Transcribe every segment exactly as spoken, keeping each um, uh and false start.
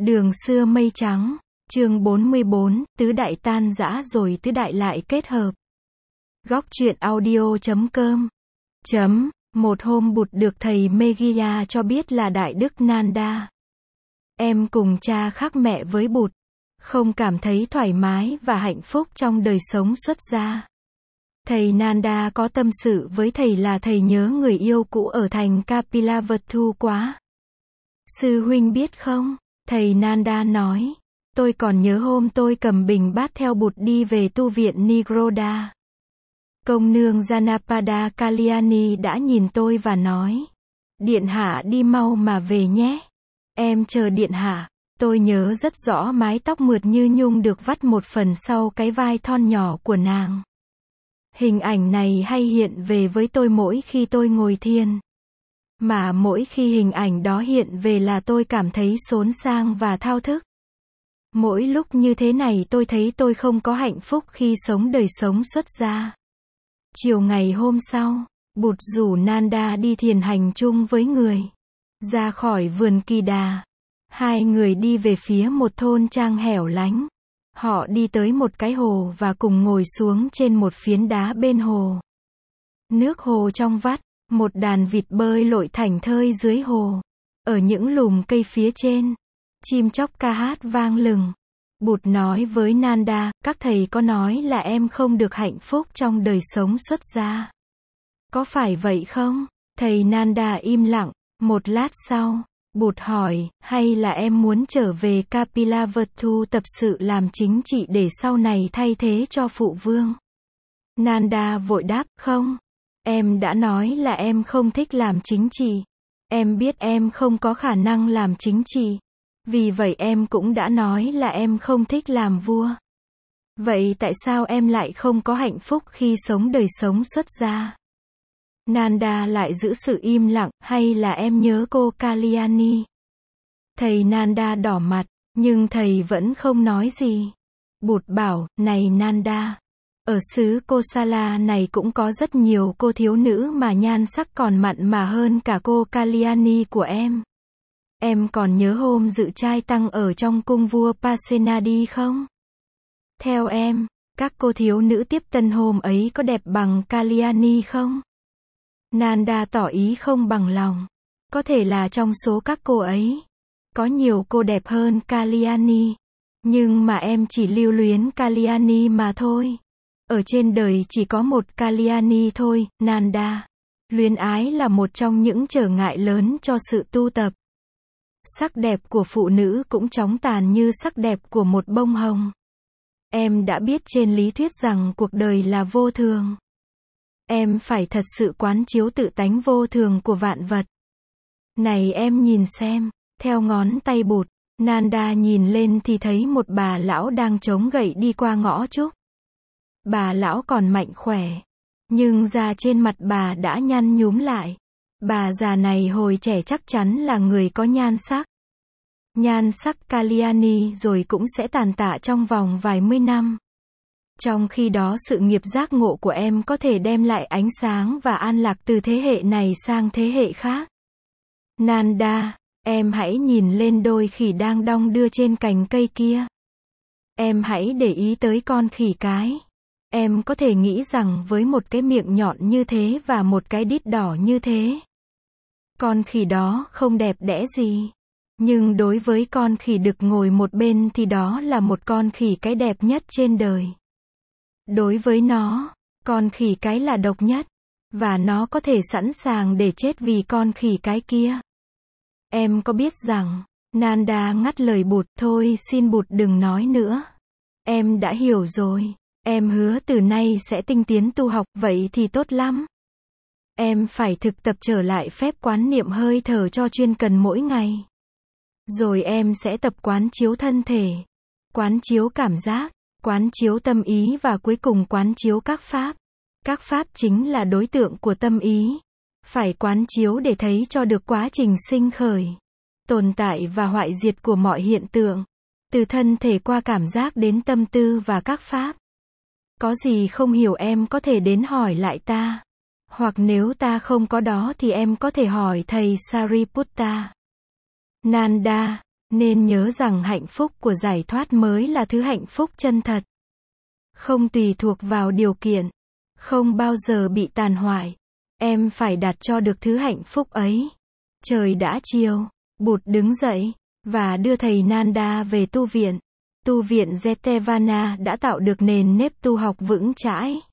Đường xưa mây trắng, chương bốn mươi bốn, tứ đại tan rã rồi tứ đại lại kết hợp. Góc truyện audio chấm com. Chấm, một hôm Bụt được thầy Meghiya cho biết là Đại Đức Nanda. Em cùng cha khác mẹ với Bụt, không cảm thấy thoải mái và hạnh phúc trong đời sống xuất gia. Thầy Nanda có tâm sự với thầy là thầy nhớ người yêu cũ ở thành Kapilavatthu quá. Sư huynh biết không? Thầy Nanda nói, tôi còn nhớ hôm tôi cầm bình bát theo Bụt đi về tu viện Nigroda. Công nương Janapada Kalyani đã nhìn tôi và nói, Điện hạ đi mau mà về nhé. Em chờ Điện hạ. Tôi nhớ rất rõ mái tóc mượt như nhung được vắt một phần sau cái vai thon nhỏ của nàng. Hình ảnh này hay hiện về với tôi mỗi khi tôi ngồi thiền. Mà mỗi khi hình ảnh đó hiện về là tôi cảm thấy xốn sang và thao thức. Mỗi lúc như thế này tôi thấy tôi không có hạnh phúc khi sống đời sống xuất gia. Chiều ngày hôm sau, Bụt rủ Nanda đi thiền hành chung với người. Ra khỏi vườn Kỳ Đà, hai người đi về phía một thôn trang hẻo lánh. Họ đi tới một cái hồ và cùng ngồi xuống trên một phiến đá bên hồ. Nước hồ trong vắt, một đàn vịt bơi lội thảnh thơi dưới hồ. Ở những lùm cây phía trên, chim chóc ca hát vang lừng. Bụt nói với Nanda, các thầy có nói là em không được hạnh phúc trong đời sống xuất gia. Có phải vậy không? Thầy Nanda im lặng. Một lát sau, Bụt hỏi, hay là em muốn trở về Kapilavatthu tập sự làm chính trị để sau này thay thế cho phụ vương? Nanda vội đáp, không. Em đã nói là em không thích làm chính trị. Em biết em không có khả năng làm chính trị. Vì vậy em cũng đã nói là em không thích làm vua. Vậy tại sao em lại không có hạnh phúc khi sống đời sống xuất gia? Nanda lại giữ sự im lặng, hay là em nhớ cô Kalyani? Thầy Nanda đỏ mặt, nhưng thầy vẫn không nói gì. Bụt bảo, này Nanda, ở xứ Kosala này cũng có rất nhiều cô thiếu nữ mà nhan sắc còn mặn mà hơn cả cô Kalyani của em. Em còn nhớ hôm dự trai tăng ở trong cung vua Pasenadi không? Theo em, các cô thiếu nữ tiếp tân hôm ấy có đẹp bằng Kalyani không? Nanda tỏ ý không bằng lòng. Có thể là trong số các cô ấy, có nhiều cô đẹp hơn Kalyani. Nhưng mà em chỉ lưu luyến Kalyani mà thôi. Ở trên đời chỉ có một Kalyani thôi, Nanda. Luyến ái là một trong những trở ngại lớn cho sự tu tập. Sắc đẹp của phụ nữ cũng chóng tàn như sắc đẹp của một bông hồng. Em đã biết trên lý thuyết rằng cuộc đời là vô thường. Em phải thật sự quán chiếu tự tánh vô thường của vạn vật. Này em nhìn xem, theo ngón tay Bụt, Nanda nhìn lên thì thấy một bà lão đang chống gậy đi qua ngõ trúc. Bà lão còn mạnh khỏe, nhưng da trên mặt bà đã nhăn nhúm lại. Bà già này hồi trẻ chắc chắn là người có nhan sắc. Nhan sắc Kalyani rồi cũng sẽ tàn tạ trong vòng vài mươi năm. Trong khi đó sự nghiệp giác ngộ của em có thể đem lại ánh sáng và an lạc từ thế hệ này sang thế hệ khác. Nanda, em hãy nhìn lên đôi khỉ đang đong đưa trên cành cây kia. Em hãy để ý tới con khỉ cái. Em có thể nghĩ rằng với một cái miệng nhọn như thế và một cái đít đỏ như thế, con khỉ đó không đẹp đẽ gì. Nhưng đối với con khỉ đực ngồi một bên thì đó là một con khỉ cái đẹp nhất trên đời. Đối với nó, con khỉ cái là độc nhất, và nó có thể sẵn sàng để chết vì con khỉ cái kia. Em có biết rằng, Nanda ngắt lời Bụt, thôi xin Bụt đừng nói nữa. Em đã hiểu rồi, em hứa từ nay sẽ tinh tiến tu học, vậy thì tốt lắm. Em phải thực tập trở lại phép quán niệm hơi thở cho chuyên cần mỗi ngày. Rồi em sẽ tập quán chiếu thân thể, quán chiếu cảm giác, quán chiếu tâm ý và cuối cùng quán chiếu các pháp. Các pháp chính là đối tượng của tâm ý. Phải quán chiếu để thấy cho được quá trình sinh khởi, tồn tại và hoại diệt của mọi hiện tượng. Từ thân thể qua cảm giác đến tâm tư và các pháp. Có gì không hiểu em có thể đến hỏi lại ta. Hoặc nếu ta không có đó thì em có thể hỏi thầy Sariputta. Nanda, Nên nhớ rằng hạnh phúc của giải thoát mới là thứ hạnh phúc chân thật. Không tùy thuộc vào điều kiện. Không bao giờ bị tàn hoại. Em phải đạt cho được thứ hạnh phúc ấy. Trời đã chiều. Bụt đứng dậy. Và đưa thầy Nanda về tu viện. Tu viện Jetavana đã tạo được nền nếp tu học vững chãi.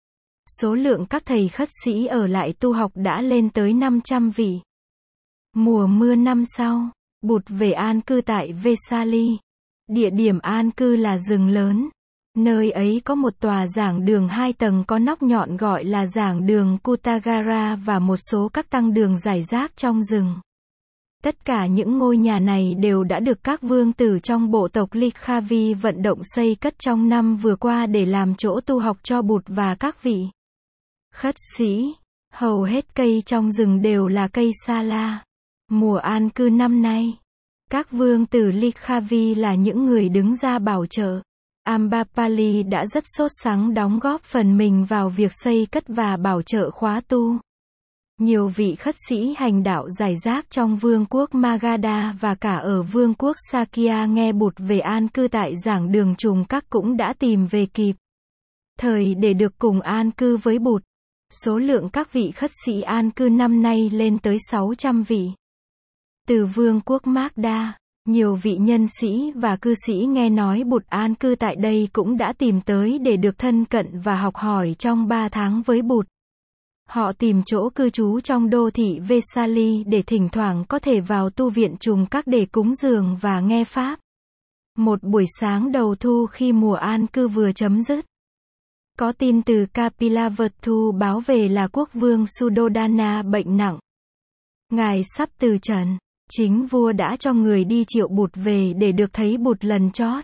Số lượng các thầy khất sĩ ở lại tu học đã lên tới năm trăm vị. Mùa mưa năm sau, Bụt về an cư tại Vesali. Địa điểm an cư là rừng lớn. Nơi ấy có một tòa giảng đường hai tầng có nóc nhọn gọi là giảng đường Kutagara và một số các tăng đường rải rác trong rừng. Tất cả những ngôi nhà này đều đã được các vương tử trong bộ tộc Likhavi vận động xây cất trong năm vừa qua để làm chỗ tu học cho Bụt và các vị khất sĩ. Hầu hết cây trong rừng đều là cây sa la. Mùa an cư năm nay, các vương tử Likhavi là những người đứng ra bảo trợ. Ambapali đã rất sốt sắng đóng góp phần mình vào việc xây cất và bảo trợ khóa tu. Nhiều vị khất sĩ hành đạo rải rác trong vương quốc Magadha và cả ở vương quốc Sakya nghe Bụt về an cư tại giảng đường trùng các cũng đã tìm về kịp thời để được cùng an cư với Bụt. Số lượng các vị khất sĩ an cư năm nay lên tới sáu trăm vị. Từ vương quốc Magda, nhiều vị nhân sĩ và cư sĩ nghe nói Bụt an cư tại đây cũng đã tìm tới để được thân cận và học hỏi trong ba tháng với Bụt. Họ tìm chỗ cư trú trong đô thị Vesali để thỉnh thoảng có thể vào tu viện trùng các để cúng dường và nghe pháp. Một buổi sáng đầu thu khi mùa an cư vừa chấm dứt, có tin từ Kapilavatthu báo về là quốc vương Suddhodana bệnh nặng. Ngài sắp từ trần. Chính vua đã cho người đi triệu Bụt về để được thấy Bụt lần chót.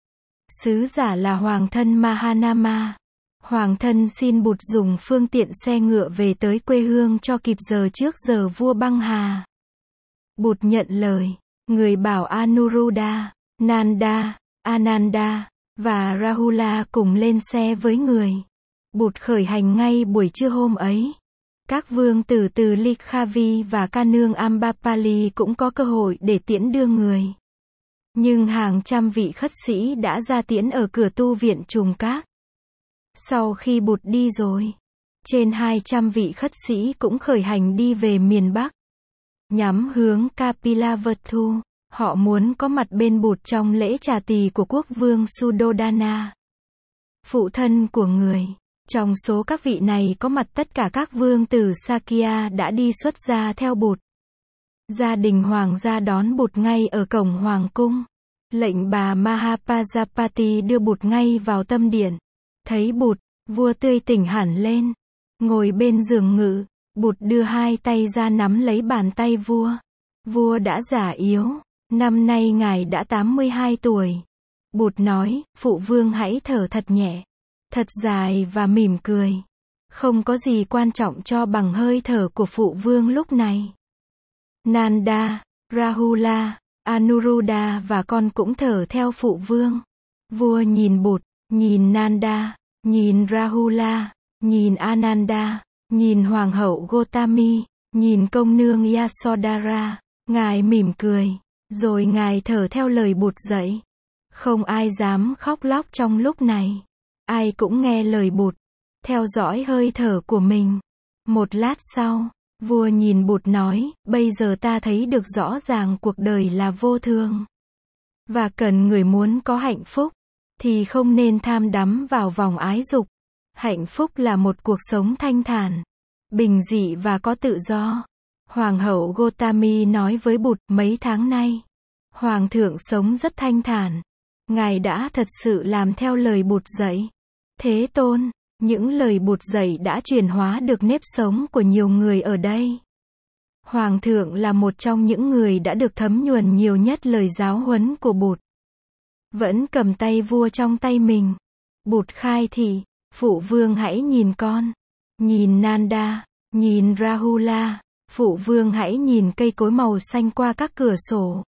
Sứ giả là Hoàng thân Mahanama. Hoàng thân xin Bụt dùng phương tiện xe ngựa về tới quê hương cho kịp giờ trước giờ vua băng hà. Bụt nhận lời. Người bảo Anuruddha, Nanda, Ananda và Rahula cùng lên xe với người. Bụt khởi hành ngay buổi trưa hôm ấy. Các vương tử từ Likhavi và ca nương Ambapali cũng có cơ hội để tiễn đưa người. Nhưng hàng trăm vị khất sĩ đã ra tiễn ở cửa tu viện trùng các. Sau khi Bụt đi rồi, trên hai trăm vị khất sĩ cũng khởi hành đi về miền Bắc. Nhắm hướng Kapilavatthu, họ muốn có mặt bên Bụt trong lễ trà tỳ của quốc vương Suddhodana, phụ thân của người. Trong số các vị này có mặt tất cả các vương tử Sakya đã đi xuất gia theo Bụt. Gia đình hoàng gia đón Bụt ngay ở cổng hoàng cung. Lệnh bà Mahapajapati đưa Bụt ngay vào tâm điện. Thấy Bụt, vua tươi tỉnh hẳn lên. Ngồi bên giường ngự, Bụt đưa hai tay ra nắm lấy bàn tay vua. Vua đã già yếu, năm nay ngài đã tám mươi hai tuổi. Bụt nói, phụ vương hãy thở thật nhẹ, thật dài và mỉm cười. Không có gì quan trọng cho bằng hơi thở của phụ vương lúc này. Nanda, Rahula, Anuruddha và con cũng thở theo phụ vương. Vua nhìn Bụt, nhìn Nanda, nhìn Rahula, nhìn Ananda, nhìn hoàng hậu Gotami, nhìn công nương Yasodhara. Ngài mỉm cười, rồi ngài thở theo lời Bụt dạy. Không ai dám khóc lóc trong lúc này. Ai cũng nghe lời Bụt, theo dõi hơi thở của mình. Một lát sau, vua nhìn Bụt nói, bây giờ ta thấy được rõ ràng cuộc đời là vô thường. Và cần người muốn có hạnh phúc, thì không nên tham đắm vào vòng ái dục. Hạnh phúc là một cuộc sống thanh thản, bình dị và có tự do. Hoàng hậu Gotami nói với Bụt, mấy tháng nay, Hoàng thượng sống rất thanh thản. Ngài đã thật sự làm theo lời Bụt dạy. Thế Tôn, những lời Bụt dạy đã chuyển hóa được nếp sống của nhiều người ở đây. Hoàng thượng là một trong những người đã được thấm nhuần nhiều nhất lời giáo huấn của Bụt. Vẫn cầm tay vua trong tay mình. Bụt khai thị, phụ vương hãy nhìn con. Nhìn Nanda, nhìn Rahula, phụ vương hãy nhìn cây cối màu xanh qua các cửa sổ.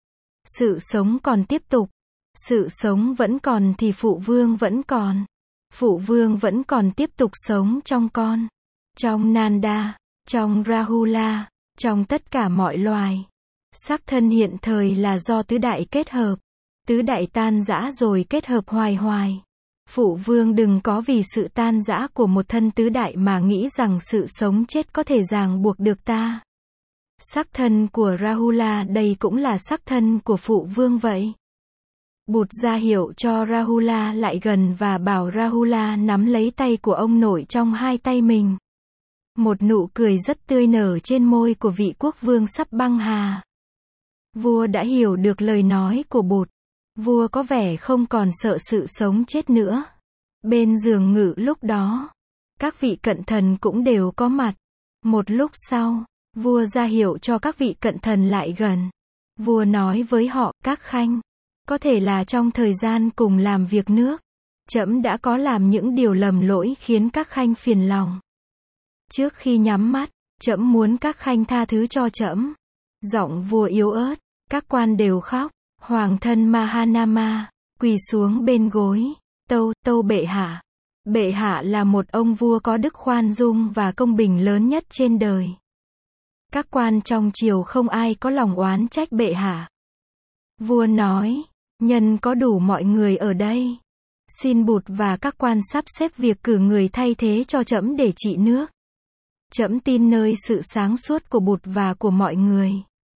Sự sống còn tiếp tục. Sự sống vẫn còn thì phụ vương vẫn còn. Phụ vương vẫn còn tiếp tục sống trong con, trong Nanda, trong Rahula, trong tất cả mọi loài. Sắc thân hiện thời là do tứ đại kết hợp. Tứ đại tan rã rồi kết hợp hoài hoài. Phụ vương đừng có vì sự tan rã của một thân tứ đại mà nghĩ rằng sự sống chết có thể ràng buộc được ta. Sắc thân của Rahula đây cũng là sắc thân của phụ vương vậy. Bụt ra hiệu cho Rahula lại gần và bảo Rahula nắm lấy tay của ông nội trong hai tay mình. Một nụ cười rất tươi nở trên môi của vị quốc vương sắp băng hà. Vua đã hiểu được lời nói của Bụt. Vua có vẻ không còn sợ sự sống chết nữa. Bên giường ngự lúc đó, các vị cận thần cũng đều có mặt. Một lúc sau, vua ra hiệu cho các vị cận thần lại gần. Vua nói với họ, các khanh, có thể là trong thời gian cùng làm việc nước, trẫm đã có làm những điều lầm lỗi khiến các khanh phiền lòng. Trước khi nhắm mắt, trẫm muốn các khanh tha thứ cho trẫm. Giọng vua yếu ớt, các quan đều khóc. Hoàng thân Mahanama quỳ xuống bên gối. Tâu, tâu bệ hạ. Bệ hạ là một ông vua có đức khoan dung và công bình lớn nhất trên đời. Các quan trong triều không ai có lòng oán trách bệ hạ. Vua nói, nhân có đủ mọi người ở đây. Xin Bụt và các quan sắp xếp việc cử người thay thế cho trẫm để trị nước. Trẫm tin nơi sự sáng suốt của Bụt và của mọi người.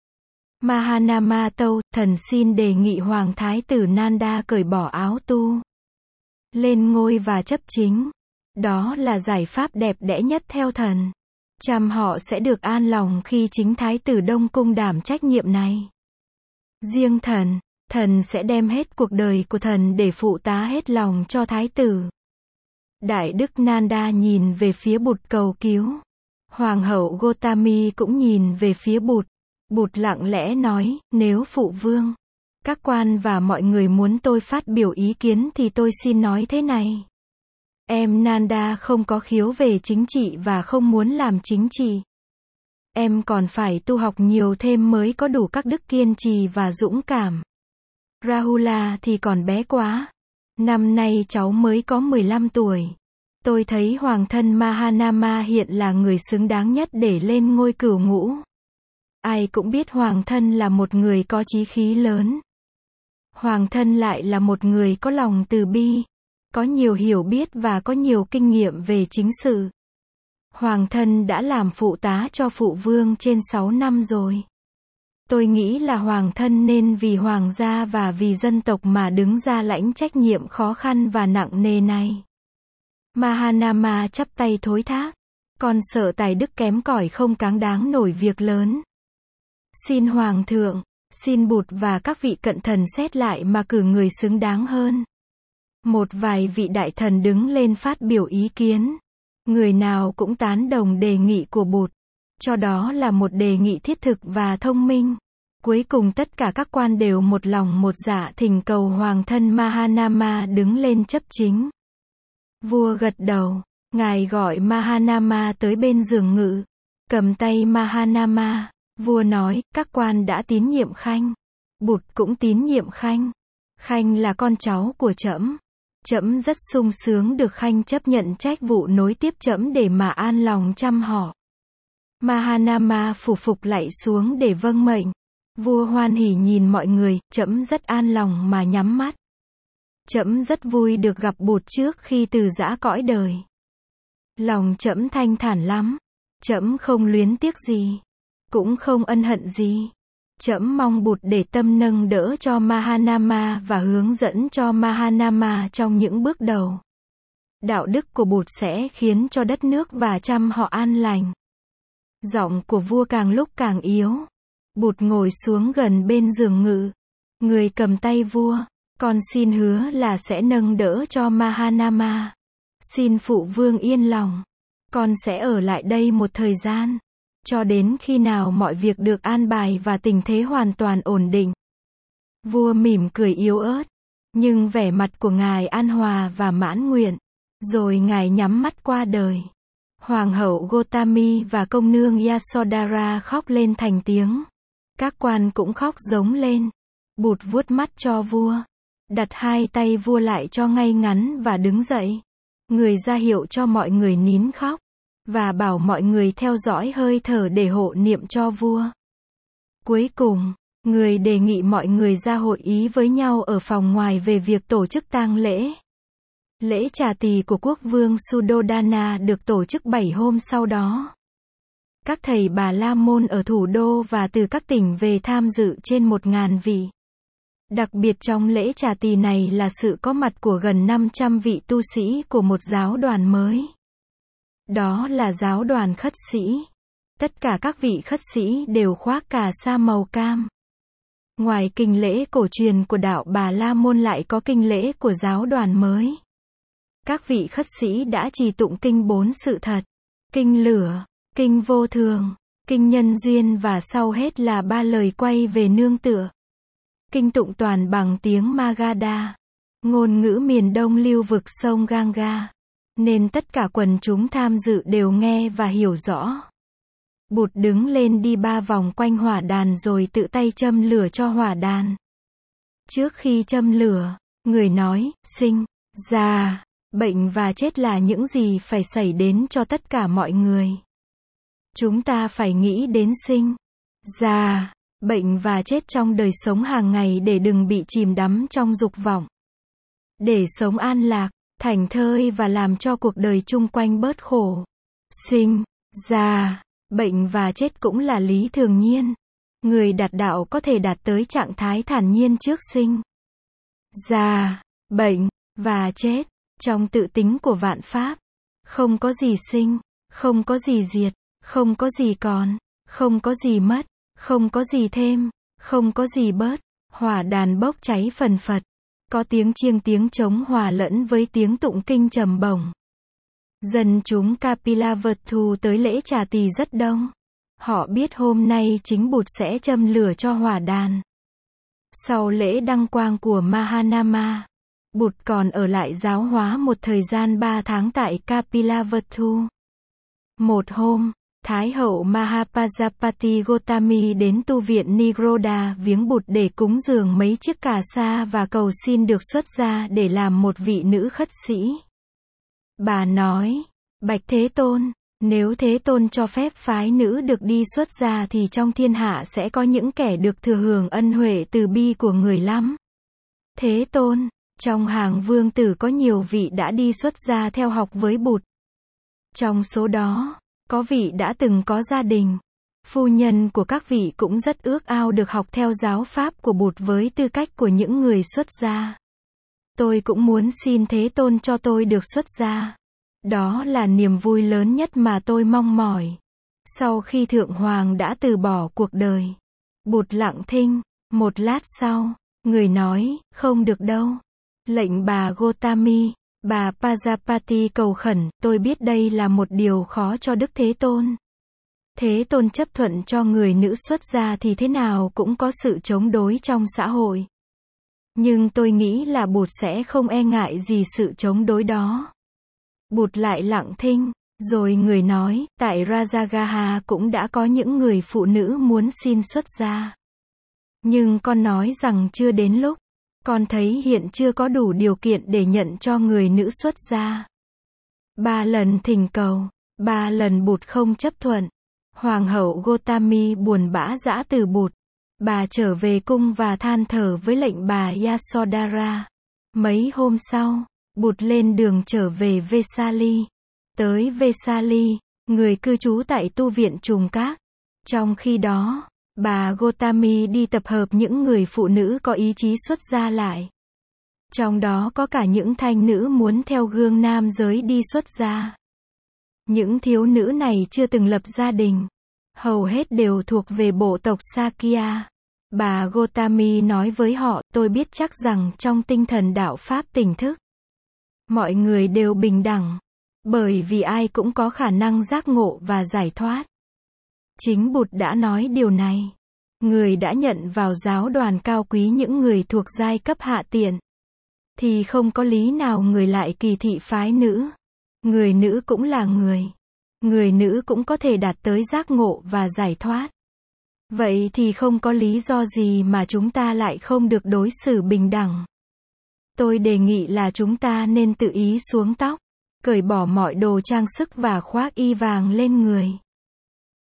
Mahanama tâu, thần xin đề nghị Hoàng Thái tử Nanda cởi bỏ áo tu, lên ngôi và chấp chính. Đó là giải pháp đẹp đẽ nhất theo thần. Trăm họ sẽ được an lòng khi chính Thái tử Đông Cung đảm trách nhiệm này. Riêng thần, thần sẽ đem hết cuộc đời của thần để phụ tá hết lòng cho Thái tử. Đại đức Nanda nhìn về phía Bụt cầu cứu. Hoàng hậu Gotami cũng nhìn về phía Bụt. Bụt lặng lẽ nói, nếu phụ vương, các quan và mọi người muốn tôi phát biểu ý kiến thì tôi xin nói thế này. Em Nanda không có khiếu về chính trị và không muốn làm chính trị. Em còn phải tu học nhiều thêm mới có đủ các đức kiên trì và dũng cảm. Rahula thì còn bé quá. Năm nay cháu mới có mười lăm tuổi. Tôi thấy Hoàng thân Mahanama hiện là người xứng đáng nhất để lên ngôi cửu ngũ. Ai cũng biết Hoàng thân là một người có chí khí lớn. Hoàng thân lại là một người có lòng từ bi, có nhiều hiểu biết và có nhiều kinh nghiệm về chính sự. Hoàng thân đã làm phụ tá cho phụ vương trên sáu năm rồi. Tôi nghĩ là Hoàng thân nên vì hoàng gia và vì dân tộc mà đứng ra lãnh trách nhiệm khó khăn và nặng nề này. Mahanama chắp tay thối thác. Con sợ tài đức kém cỏi không cáng đáng nổi việc lớn. Xin Hoàng thượng, xin Bụt và các vị cận thần xét lại mà cử người xứng đáng hơn. Một vài vị đại thần đứng lên phát biểu ý kiến. Người nào cũng tán đồng đề nghị của Bụt. Cho đó là một đề nghị thiết thực và thông minh. Cuối cùng tất cả các quan đều một lòng một dạ thỉnh cầu Hoàng thân Mahanama đứng lên chấp chính. Vua gật đầu. Ngài gọi Mahanama tới bên giường ngự. Cầm tay Mahanama. Vua nói, các quan đã tín nhiệm Khanh. Bụt cũng tín nhiệm Khanh. Khanh là con cháu của trẫm. Trẫm rất sung sướng được Khanh chấp nhận trách vụ nối tiếp trẫm để mà an lòng trăm họ. Mahanama phủ phục lạy xuống để vâng mệnh. Vua hoan hỉ nhìn mọi người, trẫm rất an lòng mà nhắm mắt. Trẫm rất vui được gặp Bụt trước khi từ giã cõi đời. Lòng trẫm thanh thản lắm. Trẫm không luyến tiếc gì, cũng không ân hận gì. Trẫm mong Bụt để tâm nâng đỡ cho Mahanama và hướng dẫn cho Mahanama trong những bước đầu. Đạo đức của Bụt sẽ khiến cho đất nước và trăm họ an lành. Giọng của vua càng lúc càng yếu. Bụt ngồi xuống gần bên giường ngự. Người cầm tay vua. Con xin hứa là sẽ nâng đỡ cho Mahanama. Xin phụ vương yên lòng. Con sẽ ở lại đây một thời gian. Cho đến khi nào mọi việc được an bài và tình thế hoàn toàn ổn định. Vua mỉm cười yếu ớt. Nhưng vẻ mặt của ngài an hòa và mãn nguyện. Rồi ngài nhắm mắt qua đời. Hoàng hậu Gotami và công nương Yasodhara khóc lên thành tiếng. Các quan cũng khóc giống lên. Bụt vuốt mắt cho vua. Đặt hai tay vua lại cho ngay ngắn và đứng dậy. Người ra hiệu cho mọi người nín khóc. Và bảo mọi người theo dõi hơi thở để hộ niệm cho vua. Cuối cùng, người đề nghị mọi người ra hội ý với nhau ở phòng ngoài về việc tổ chức tang lễ. Lễ trà tỳ của quốc vương Suddhodana được tổ chức bảy hôm sau đó. Các thầy Bà La Môn ở thủ đô và từ các tỉnh về tham dự trên một ngàn vị. Đặc biệt trong lễ trà tỳ này là sự có mặt của gần năm trăm vị tu sĩ của một giáo đoàn mới. Đó là giáo đoàn khất sĩ. Tất cả các vị khất sĩ đều khoác cà sa màu cam. Ngoài kinh lễ cổ truyền của đạo Bà La Môn lại có kinh lễ của giáo đoàn mới. Các vị khất sĩ đã trì tụng kinh bốn sự thật, kinh lửa, kinh vô thường, kinh nhân duyên và sau hết là ba lời quay về nương tựa. Kinh tụng toàn bằng tiếng Magadha, ngôn ngữ miền đông lưu vực sông Ganga, nên tất cả quần chúng tham dự đều nghe và hiểu rõ. Bụt đứng lên đi ba vòng quanh hỏa đàn rồi tự tay châm lửa cho hỏa đàn. Trước khi châm lửa, người nói, sinh, già, bệnh và chết là những gì phải xảy đến cho tất cả mọi người. Chúng ta phải nghĩ đến sinh, già, bệnh và chết trong đời sống hàng ngày để đừng bị chìm đắm trong dục vọng. Để sống an lạc, thảnh thơi và làm cho cuộc đời chung quanh bớt khổ. Sinh, già, bệnh và chết cũng là lý thường nhiên. Người đạt đạo có thể đạt tới trạng thái thản nhiên trước sinh, già, bệnh và chết. Trong tự tính của vạn pháp, không có gì sinh, không có gì diệt, không có gì còn, không có gì mất, không có gì thêm, không có gì bớt. Hỏa đàn bốc cháy phần phật, có tiếng chiêng tiếng trống hòa lẫn với tiếng tụng kinh trầm bổng. Dân chúng Kapilavatthu tới lễ trà tỳ rất đông. Họ biết hôm nay chính Bụt sẽ châm lửa cho hỏa đàn. Sau lễ đăng quang của Mahanama, Bụt còn ở lại giáo hóa một thời gian ba tháng tại Kapilavatthu. Một hôm, Thái hậu Mahapajapati Gotami đến tu viện Nigroda viếng Bụt để cúng dường mấy chiếc cà sa và cầu xin được xuất gia để làm một vị nữ khất sĩ. Bà nói, Bạch Thế Tôn, nếu Thế Tôn cho phép phái nữ được đi xuất gia thì trong thiên hạ sẽ có những kẻ được thừa hưởng ân huệ từ bi của người lắm. Thế Tôn, trong hàng vương tử có nhiều vị đã đi xuất gia theo học với Bụt. Trong số đó, có vị đã từng có gia đình. Phu nhân của các vị cũng rất ước ao được học theo giáo pháp của Bụt với tư cách của những người xuất gia. Tôi cũng muốn xin Thế Tôn cho tôi được xuất gia. Đó là niềm vui lớn nhất mà tôi mong mỏi. Sau khi Thượng Hoàng đã từ bỏ cuộc đời, Bụt lặng thinh. Một lát sau, người nói, không được đâu. Lệnh bà Gotami, bà Pajapati cầu khẩn, tôi biết đây là một điều khó cho Đức Thế Tôn. Thế Tôn chấp thuận cho người nữ xuất gia thì thế nào cũng có sự chống đối trong xã hội. Nhưng tôi nghĩ là Bụt sẽ không e ngại gì sự chống đối đó. Bụt lại lặng thinh, rồi người nói, tại Rajagaha cũng đã có những người phụ nữ muốn xin xuất gia. Nhưng con nói rằng chưa đến lúc. Con thấy hiện chưa có đủ điều kiện để nhận cho người nữ xuất gia. Ba lần thỉnh cầu, ba lần Bụt không chấp thuận. Hoàng hậu Gotami buồn bã dã từ Bụt. Bà trở về cung và than thở với lệnh bà Yasodhara. Mấy hôm sau, Bụt lên đường trở về Vesali. Tới Vesali, người cư trú tại tu viện Trùng Các. Trong khi đó, bà Gotami đi tập hợp những người phụ nữ có ý chí xuất gia lại. Trong đó có cả những thanh nữ muốn theo gương nam giới đi xuất gia. Những thiếu nữ này chưa từng lập gia đình. Hầu hết đều thuộc về bộ tộc Sakya. Bà Gotami nói với họ, tôi biết chắc rằng trong tinh thần đạo Pháp tỉnh thức, mọi người đều bình đẳng. Bởi vì ai cũng có khả năng giác ngộ và giải thoát. Chính Bụt đã nói điều này. Người đã nhận vào giáo đoàn cao quý những người thuộc giai cấp hạ tiện. Thì không có lý nào người lại kỳ thị phái nữ. Người nữ cũng là người. Người nữ cũng có thể đạt tới giác ngộ và giải thoát. Vậy thì không có lý do gì mà chúng ta lại không được đối xử bình đẳng. Tôi đề nghị là chúng ta nên tự ý xuống tóc, cởi bỏ mọi đồ trang sức và khoác y vàng lên người.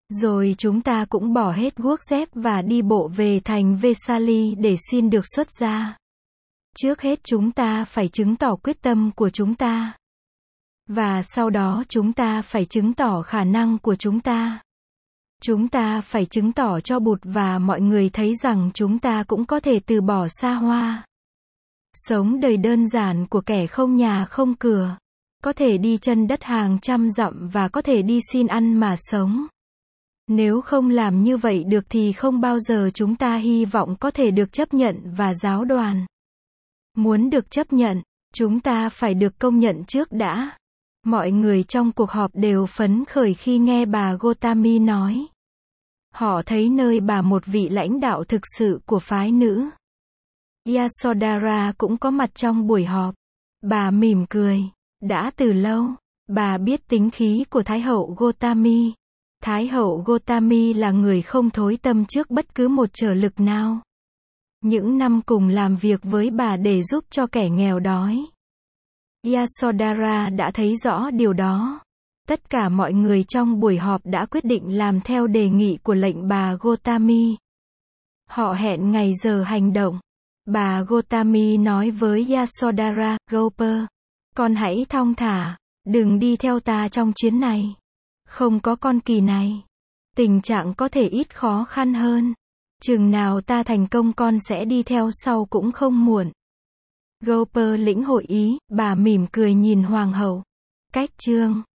Rồi chúng ta cũng bỏ hết guốc dép và đi bộ về thành Vesali để xin được xuất gia. Trước hết chúng ta phải chứng tỏ quyết tâm của chúng ta. Và sau đó chúng ta phải chứng tỏ khả năng của chúng ta. Chúng ta phải chứng tỏ cho Bụt và mọi người thấy rằng chúng ta cũng có thể từ bỏ xa hoa. Sống đời đơn giản của kẻ không nhà không cửa. Có thể đi chân đất hàng trăm dặm và có thể đi xin ăn mà sống. Nếu không làm như vậy được thì không bao giờ chúng ta hy vọng có thể được chấp nhận và giáo đoàn. Muốn được chấp nhận, chúng ta phải được công nhận trước đã. Mọi người trong cuộc họp đều phấn khởi khi nghe bà Gotami nói. Họ thấy nơi bà một vị lãnh đạo thực sự của phái nữ. Yasodhara cũng có mặt trong buổi họp. Bà mỉm cười. Đã từ lâu, bà biết tính khí của Thái hậu Gotami. Thái hậu Gotami là người không thối tâm trước bất cứ một trở lực nào. Những năm cùng làm việc với bà để giúp cho kẻ nghèo đói. Yasodhara đã thấy rõ điều đó. Tất cả mọi người trong buổi họp đã quyết định làm theo đề nghị của lệnh bà Gotami. Họ hẹn ngày giờ hành động. Bà Gotami nói với Yasodhara, Gopal, con hãy thong thả, đừng đi theo ta trong chuyến này. Không có con kỳ này, tình trạng có thể ít khó khăn hơn. Chừng nào ta thành công con sẽ đi theo sau cũng không muộn. Gopal lĩnh hội ý, bà mỉm cười nhìn hoàng hậu. Cách chương